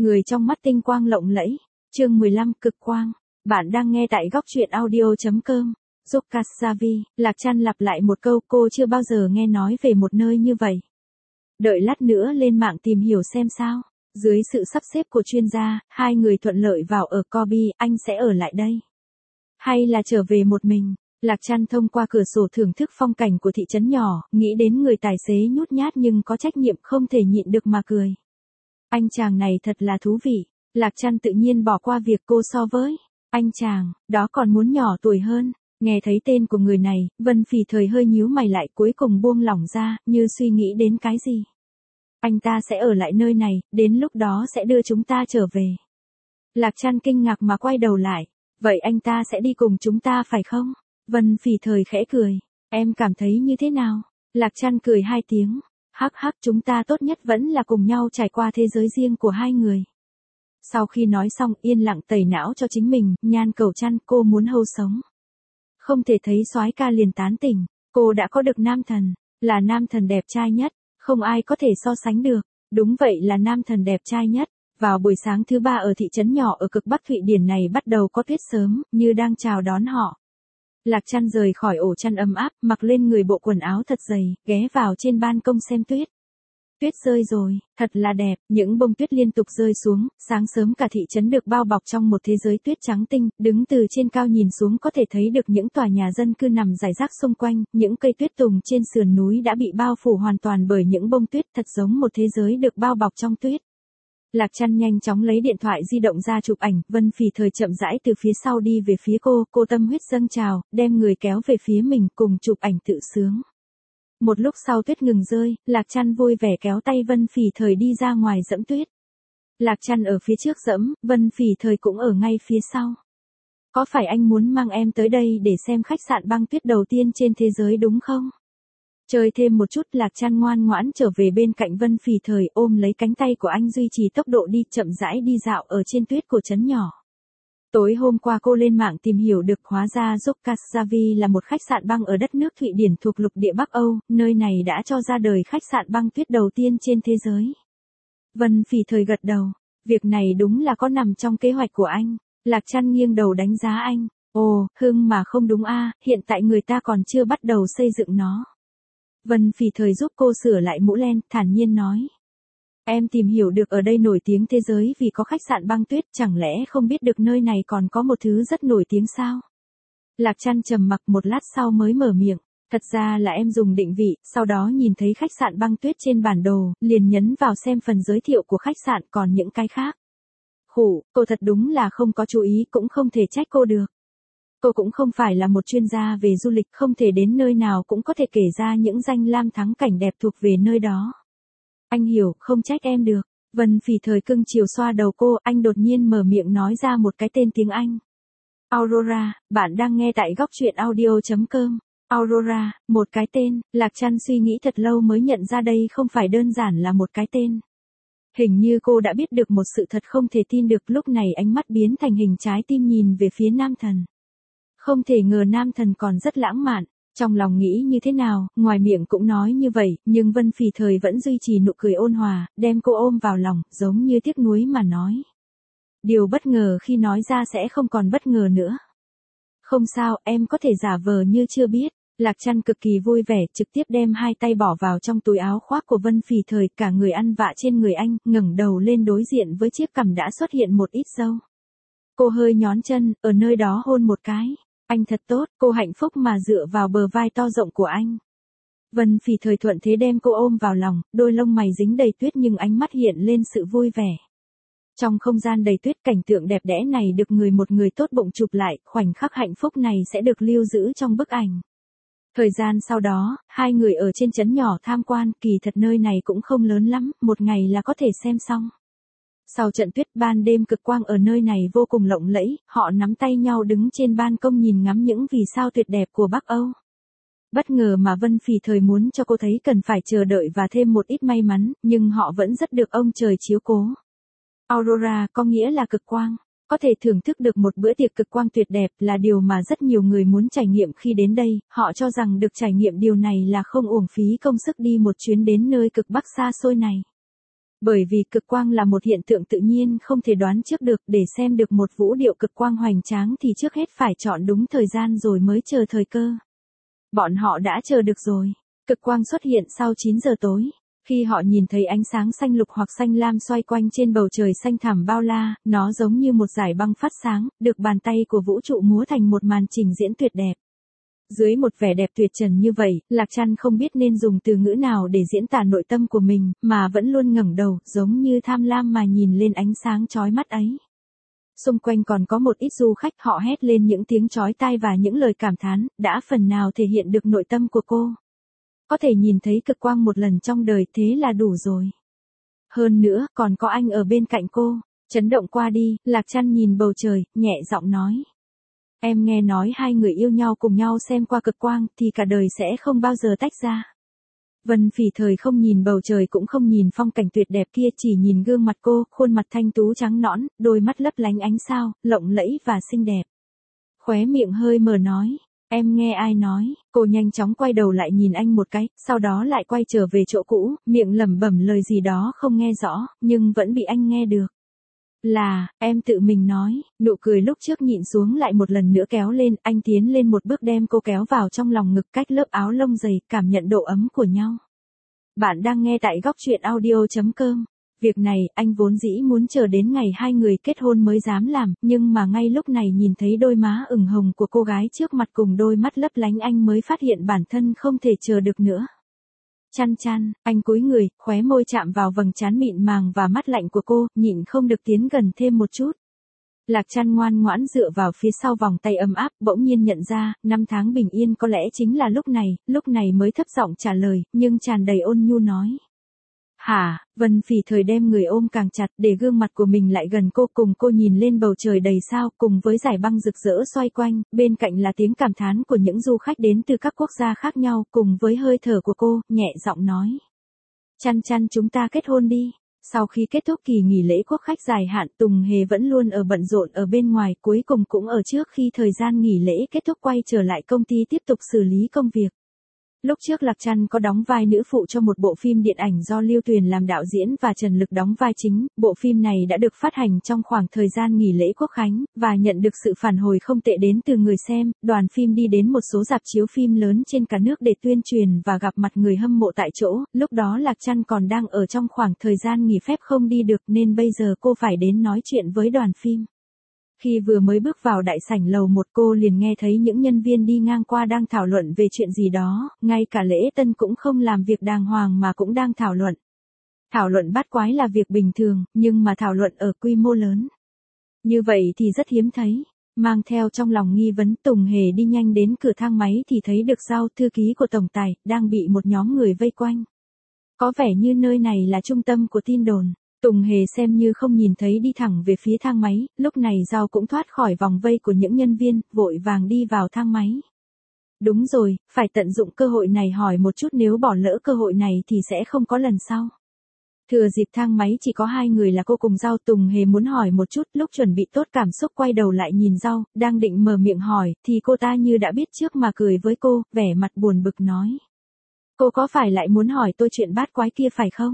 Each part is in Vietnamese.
người trong mắt tinh quang lộng lẫy. Chương 15 cực quang. Bạn đang nghe tại góc truyện audio.com. Jokasavi, Lạc Trăn lặp lại một câu, cô chưa bao giờ nghe nói về một nơi như vậy. Đợi lát nữa lên mạng tìm hiểu xem sao. Dưới sự sắp xếp của chuyên gia, hai người thuận lợi vào ở Kobe, anh sẽ ở lại đây. Hay là trở về một mình? Lạc Trăn thông qua cửa sổ thưởng thức phong cảnh của thị trấn nhỏ, nghĩ đến người tài xế nhút nhát nhưng có trách nhiệm không thể nhịn được mà cười. Anh chàng này thật là thú vị. Lạc Trăn tự nhiên bỏ qua việc cô so với anh chàng, đó còn muốn nhỏ tuổi hơn. Nghe thấy tên của người này, Vân Phỉ Thời hơi nhíu mày lại, cuối cùng buông lỏng ra, như suy nghĩ đến cái gì. Anh ta sẽ ở lại nơi này, đến lúc đó sẽ đưa chúng ta trở về. Lạc Trăn kinh ngạc mà quay đầu lại. Vậy anh ta sẽ đi cùng chúng ta phải không? Vân Phỉ Thời khẽ cười. Em cảm thấy như thế nào? Lạc Trăn cười hai tiếng. Hắc hắc, chúng ta tốt nhất vẫn là cùng nhau trải qua thế giới riêng của hai người. Sau khi nói xong, yên lặng tẩy não cho chính mình, Nhan Cẩu Trăn, cô muốn hâu sống. Không thể thấy soái ca liền tán tỉnh, cô đã có được nam thần, là nam thần đẹp trai nhất, không ai có thể so sánh được. Đúng vậy, là nam thần đẹp trai nhất. Vào buổi sáng thứ ba ở thị trấn nhỏ ở cực Bắc Thụy Điển này bắt đầu có tuyết sớm, như đang chào đón họ. Lạc Trăn rời khỏi ổ chăn ấm áp, mặc lên người bộ quần áo thật dày, ghé vào trên ban công xem tuyết. Tuyết rơi rồi, thật là đẹp, những bông tuyết liên tục rơi xuống, sáng sớm cả thị trấn được bao bọc trong một thế giới tuyết trắng tinh, đứng từ trên cao nhìn xuống có thể thấy được những tòa nhà dân cư nằm rải rác xung quanh, những cây tuyết tùng trên sườn núi đã bị bao phủ hoàn toàn bởi những bông tuyết, thật giống một thế giới được bao bọc trong tuyết. Lạc Trăn nhanh chóng lấy điện thoại di động ra chụp ảnh, Vân Phỉ Thời chậm rãi từ phía sau đi về phía cô tâm huyết dâng trào, đem người kéo về phía mình cùng chụp ảnh tự sướng. Một lúc sau tuyết ngừng rơi, Lạc Trăn vui vẻ kéo tay Vân Phỉ Thời đi ra ngoài dẫm tuyết. Lạc Trăn ở phía trước dẫm, Vân Phỉ Thời cũng ở ngay phía sau. Có phải anh muốn mang em tới đây để xem khách sạn băng tuyết đầu tiên trên thế giới đúng không? Chơi thêm một chút, Lạc Trăn ngoan ngoãn trở về bên cạnh Vân Phỉ Thời, ôm lấy cánh tay của anh duy trì tốc độ đi, chậm rãi đi dạo ở trên tuyết của trấn nhỏ. Tối hôm qua cô lên mạng tìm hiểu được, hóa ra Jokasavi là một khách sạn băng ở đất nước Thụy Điển thuộc lục địa Bắc Âu, nơi này đã cho ra đời khách sạn băng tuyết đầu tiên trên thế giới. Vân Phỉ Thời gật đầu, việc này đúng là có nằm trong kế hoạch của anh. Lạc Trăn nghiêng đầu đánh giá anh, ồ, mà không đúng a, hiện tại người ta còn chưa bắt đầu xây dựng nó. Vân Phỉ Thời giúp cô sửa lại mũ len, thản nhiên nói. Em tìm hiểu được ở đây nổi tiếng thế giới vì có khách sạn băng tuyết, chẳng lẽ không biết được nơi này còn có một thứ rất nổi tiếng sao? Lạc Trăn trầm mặc một lát sau mới mở miệng. Thật ra là em dùng định vị, sau đó nhìn thấy khách sạn băng tuyết trên bản đồ, liền nhấn vào xem phần giới thiệu của khách sạn, còn những cái khác. Cô thật đúng là không có chú ý, cũng không thể trách cô được. Cô cũng không phải là một chuyên gia về du lịch, không thể đến nơi nào cũng có thể kể ra những danh lam thắng cảnh đẹp thuộc về nơi đó. Anh hiểu, không trách em được. Vân Phỉ Thời cưng chiều xoa đầu cô, anh đột nhiên mở miệng nói ra một cái tên tiếng Anh. Aurora, bạn đang nghe tại góc truyện audio.com. Aurora, một cái tên, Lạc Trăn suy nghĩ thật lâu mới nhận ra đây không phải đơn giản là một cái tên. Hình như cô đã biết được một sự thật không thể tin được, lúc này ánh mắt biến thành hình trái tim nhìn về phía nam thần. Không thể ngờ nam thần còn rất lãng mạn. Trong lòng nghĩ như thế nào, ngoài miệng cũng nói như vậy, nhưng Vân Phỉ Thời vẫn duy trì nụ cười ôn hòa, đem cô ôm vào lòng, giống như tiếc nuối mà nói. Điều bất ngờ khi nói ra sẽ không còn bất ngờ nữa. Không sao, em có thể giả vờ như chưa biết. Lạc Trăn cực kỳ vui vẻ, trực tiếp đem hai tay bỏ vào trong túi áo khoác của Vân Phỉ Thời, cả người ăn vạ trên người anh, ngẩng đầu lên đối diện với chiếc cằm đã xuất hiện một ít râu. Cô hơi nhón chân, ở nơi đó hôn một cái. Anh thật tốt, cô hạnh phúc mà dựa vào bờ vai to rộng của anh. Vân Phỉ Thời thuận thế đem cô ôm vào lòng, đôi lông mày dính đầy tuyết nhưng ánh mắt hiện lên sự vui vẻ. Trong không gian đầy tuyết, cảnh tượng đẹp đẽ này được một người tốt bụng chụp lại, khoảnh khắc hạnh phúc này sẽ được lưu giữ trong bức ảnh. Thời gian sau đó, hai người ở trên trấn nhỏ tham quan, kỳ thật nơi này cũng không lớn lắm, một ngày là có thể xem xong. Sau trận tuyết, ban đêm cực quang ở nơi này vô cùng lộng lẫy, họ nắm tay nhau đứng trên ban công nhìn ngắm những vì sao tuyệt đẹp của Bắc Âu. Bất ngờ mà Vân Phỉ Thời muốn cho cô thấy cần phải chờ đợi và thêm một ít may mắn, nhưng họ vẫn rất được ông trời chiếu cố. Aurora có nghĩa là cực quang, có thể thưởng thức được một bữa tiệc cực quang tuyệt đẹp là điều mà rất nhiều người muốn trải nghiệm khi đến đây, họ cho rằng được trải nghiệm điều này là không uổng phí công sức đi một chuyến đến nơi cực Bắc xa xôi này. Bởi vì cực quang là một hiện tượng tự nhiên không thể đoán trước được, để xem được một vũ điệu cực quang hoành tráng thì trước hết phải chọn đúng thời gian rồi mới chờ thời cơ. Bọn họ đã chờ được rồi. Cực quang xuất hiện sau 9 giờ tối. Khi họ nhìn thấy ánh sáng xanh lục hoặc xanh lam xoay quanh trên bầu trời xanh thẳm bao la, nó giống như một dải băng phát sáng, được bàn tay của vũ trụ múa thành một màn trình diễn tuyệt đẹp. Dưới một vẻ đẹp tuyệt trần như vậy, Lạc Trăn không biết nên dùng từ ngữ nào để diễn tả nội tâm của mình, mà vẫn luôn ngẩng đầu, giống như tham lam mà nhìn lên ánh sáng chói mắt ấy. Xung quanh còn có một ít du khách, họ hét lên những tiếng chói tai và những lời cảm thán, đã phần nào thể hiện được nội tâm của cô. Có thể nhìn thấy cực quang một lần trong đời thế là đủ rồi. Hơn nữa, còn có anh ở bên cạnh cô. Chấn động qua đi, Lạc Trăn nhìn bầu trời, nhẹ giọng nói. Em nghe nói hai người yêu nhau cùng nhau xem qua cực quang thì cả đời sẽ không bao giờ tách ra. Vân Phỉ Thời không nhìn bầu trời cũng không nhìn phong cảnh tuyệt đẹp kia, chỉ nhìn gương mặt cô, khuôn mặt thanh tú trắng nõn, đôi mắt lấp lánh ánh sao, lộng lẫy và xinh đẹp. Khóe miệng hơi mở nói, em nghe ai nói? Cô nhanh chóng quay đầu lại nhìn anh một cái, sau đó lại quay trở về chỗ cũ, miệng lẩm bẩm lời gì đó không nghe rõ, nhưng vẫn bị anh nghe được. Là, em tự mình nói. Nụ cười lúc trước nhịn xuống lại một lần nữa kéo lên, anh tiến lên một bước đem cô kéo vào trong lòng ngực cách lớp áo lông dày, cảm nhận độ ấm của nhau. Bạn đang nghe tại góc truyện audio.com. Việc này, anh vốn dĩ muốn chờ đến ngày hai người kết hôn mới dám làm, nhưng mà ngay lúc này nhìn thấy đôi má ửng hồng của cô gái trước mặt cùng đôi mắt lấp lánh anh mới phát hiện bản thân không thể chờ được nữa. Chăn chăn, anh cúi người, khóe môi chạm vào vầng trán mịn màng và mắt lạnh của cô, nhịn không được tiến gần thêm một chút. Lạc Trăn ngoan ngoãn dựa vào phía sau vòng tay ấm áp, bỗng nhiên nhận ra, 5 tháng bình yên có lẽ chính là lúc này mới thấp giọng trả lời, nhưng tràn đầy ôn nhu nói. Hả, Vân Phỉ Thời đem người ôm càng chặt để gương mặt của mình lại gần cô, cùng cô nhìn lên bầu trời đầy sao, cùng với dải băng rực rỡ xoay quanh, bên cạnh là tiếng cảm thán của những du khách đến từ các quốc gia khác nhau, cùng với hơi thở của cô, nhẹ giọng nói. Chăn chăn, chúng ta kết hôn đi. Sau khi kết thúc kỳ nghỉ lễ quốc khách dài hạn, Tùng Hề vẫn luôn ở bận rộn ở bên ngoài, cuối cùng cũng ở trước khi thời gian nghỉ lễ kết thúc quay trở lại công ty tiếp tục xử lý công việc. Lúc trước Lạc Trăn có đóng vai nữ phụ cho một bộ phim điện ảnh do Lưu Tuyền làm đạo diễn và Trần Lực đóng vai chính, bộ phim này đã được phát hành trong khoảng thời gian nghỉ lễ Quốc khánh, và nhận được sự phản hồi không tệ đến từ người xem, đoàn phim đi đến một số rạp chiếu phim lớn trên cả nước để tuyên truyền và gặp mặt người hâm mộ tại chỗ, lúc đó Lạc Trăn còn đang ở trong khoảng thời gian nghỉ phép không đi được nên bây giờ cô phải đến nói chuyện với đoàn phim. Khi vừa mới bước vào đại sảnh lầu 1 cô liền nghe thấy những nhân viên đi ngang qua đang thảo luận về chuyện gì đó, ngay cả lễ tân cũng không làm việc đàng hoàng mà cũng đang thảo luận. Thảo luận bát quái là việc bình thường, nhưng mà thảo luận ở quy mô lớn. Như vậy thì rất hiếm thấy. Mang theo trong lòng nghi vấn, Tùng Hề đi nhanh đến cửa thang máy thì thấy được Giao, thư ký của tổng tài, đang bị một nhóm người vây quanh. Có vẻ như nơi này là trung tâm của tin đồn. Tùng Hề xem như không nhìn thấy đi thẳng về phía thang máy, lúc này Giao cũng thoát khỏi vòng vây của những nhân viên, vội vàng đi vào thang máy. Đúng rồi, phải tận dụng cơ hội này hỏi một chút, nếu bỏ lỡ cơ hội này thì sẽ không có lần sau. Thừa dịp thang máy chỉ có hai người là cô cùng Giao, Tùng Hề muốn hỏi một chút, lúc chuẩn bị tốt cảm xúc quay đầu lại nhìn Giao, đang định mở miệng hỏi, thì cô ta như đã biết trước mà cười với cô, vẻ mặt buồn bực nói. Cô có phải lại muốn hỏi tôi chuyện bát quái kia phải không?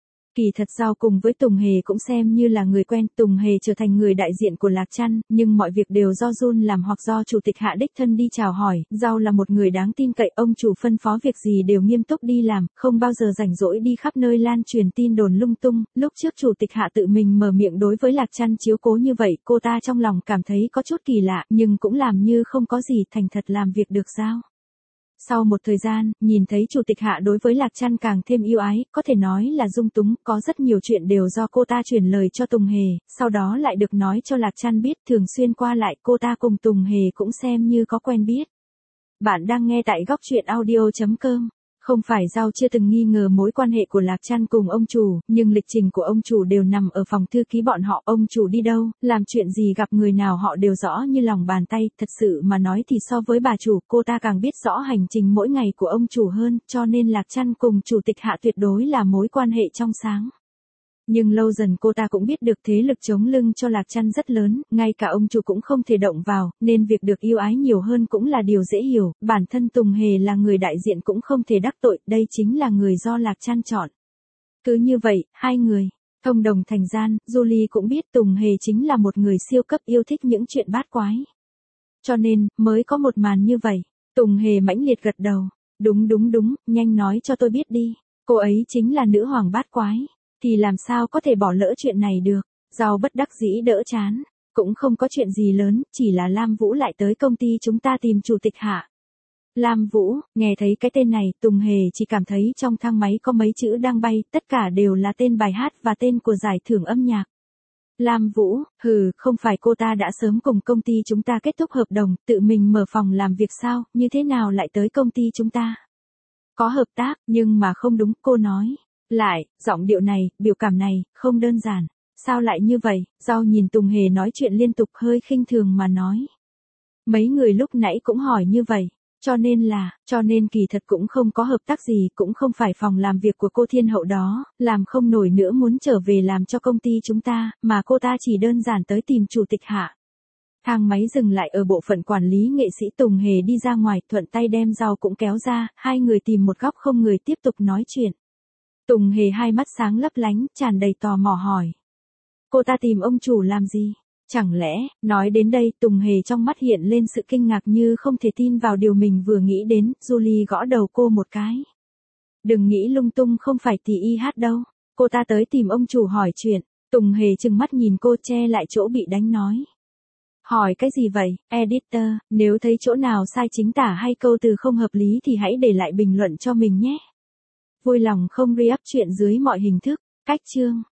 Kỳ thật Giao cùng với Tùng Hề cũng xem như là người quen, Tùng Hề trở thành người đại diện của Lạc Trăn, nhưng mọi việc đều do Jun làm hoặc do chủ tịch Hạ đích thân đi chào hỏi, Giao là một người đáng tin cậy, ông chủ phân phó việc gì đều nghiêm túc đi làm, không bao giờ rảnh rỗi đi khắp nơi lan truyền tin đồn lung tung, lúc trước chủ tịch Hạ tự mình mở miệng đối với Lạc Trăn chiếu cố như vậy, cô ta trong lòng cảm thấy có chút kỳ lạ, nhưng cũng làm như không có gì, thành thật làm việc được Giao. Sau một thời gian, nhìn thấy chủ tịch Hạ đối với Lạc Trăn càng thêm yêu ái, có thể nói là dung túng, có rất nhiều chuyện đều do cô ta truyền lời cho Tùng Hề, sau đó lại được nói cho Lạc Trăn biết, thường xuyên qua lại, cô ta cùng Tùng Hề cũng xem như có quen biết. Bạn đang nghe tại góc truyện audio.com. Không phải Giao chưa từng nghi ngờ mối quan hệ của Lạc Trăn cùng ông chủ, nhưng lịch trình của ông chủ đều nằm ở phòng thư ký bọn họ, ông chủ đi đâu, làm chuyện gì, gặp người nào họ đều rõ như lòng bàn tay, thật sự mà nói thì so với bà chủ, cô ta càng biết rõ hành trình mỗi ngày của ông chủ hơn, cho nên Lạc Trăn cùng chủ tịch Hạ tuyệt đối là mối quan hệ trong sáng. Nhưng lâu dần cô ta cũng biết được thế lực chống lưng cho Lạc Trăn rất lớn, ngay cả ông chủ cũng không thể động vào, nên việc được yêu ái nhiều hơn cũng là điều dễ hiểu, bản thân Tùng Hề là người đại diện cũng không thể đắc tội, đây chính là người do Lạc Trăn chọn. Cứ như vậy, hai người thông đồng thành gian, Julie cũng biết Tùng Hề chính là một người siêu cấp yêu thích những chuyện bát quái. Cho nên, mới có một màn như vậy. Tùng Hề mãnh liệt gật đầu. Đúng, nhanh nói cho tôi biết đi. Cô ấy chính là nữ hoàng bát quái. Thì làm sao có thể bỏ lỡ chuyện này được. Giàu bất đắc dĩ đỡ chán. Cũng không có chuyện gì lớn, chỉ là Lam Vũ lại tới công ty chúng ta tìm chủ tịch hạ. Lam Vũ, nghe thấy cái tên này, Tùng Hề chỉ cảm thấy trong thang máy có mấy chữ đang bay, tất cả đều là tên bài hát và tên của giải thưởng âm nhạc. Lam Vũ, không phải cô ta đã sớm cùng công ty chúng ta kết thúc hợp đồng, tự mình mở phòng làm việc sao, như thế nào lại tới công ty chúng ta? Có hợp tác, nhưng mà không đúng, cô nói. Lại, giọng điệu này, biểu cảm này, không đơn giản. Sao lại như vậy? Giao nhìn Tùng Hề nói chuyện liên tục hơi khinh thường mà nói. Mấy người lúc nãy cũng hỏi như vậy. Cho nên kỳ thật cũng không có hợp tác gì, cũng không phải phòng làm việc của cô thiên hậu đó, làm không nổi nữa muốn trở về làm cho công ty chúng ta, mà cô ta chỉ đơn giản tới tìm chủ tịch hạ. Thang máy dừng lại ở bộ phận quản lý nghệ sĩ. Tùng Hề đi ra ngoài, thuận tay đem Giao cũng kéo ra, hai người tìm một góc không người tiếp tục nói chuyện. Tùng Hề hai mắt sáng lấp lánh, tràn đầy tò mò hỏi. Cô ta tìm ông chủ làm gì? Chẳng lẽ, nói đến đây, Tùng Hề trong mắt hiện lên sự kinh ngạc như không thể tin vào điều mình vừa nghĩ đến. Julie gõ đầu cô một cái. Đừng nghĩ lung tung, không phải tỷ y hát đâu. Cô ta tới tìm ông chủ hỏi chuyện. Tùng Hề trừng mắt nhìn cô, che lại chỗ bị đánh nói. Hỏi cái gì vậy, editor, nếu thấy chỗ nào sai chính tả hay câu từ không hợp lý thì hãy để lại bình luận cho mình nhé. Vui lòng không re-up chuyện dưới mọi hình thức. Cách chương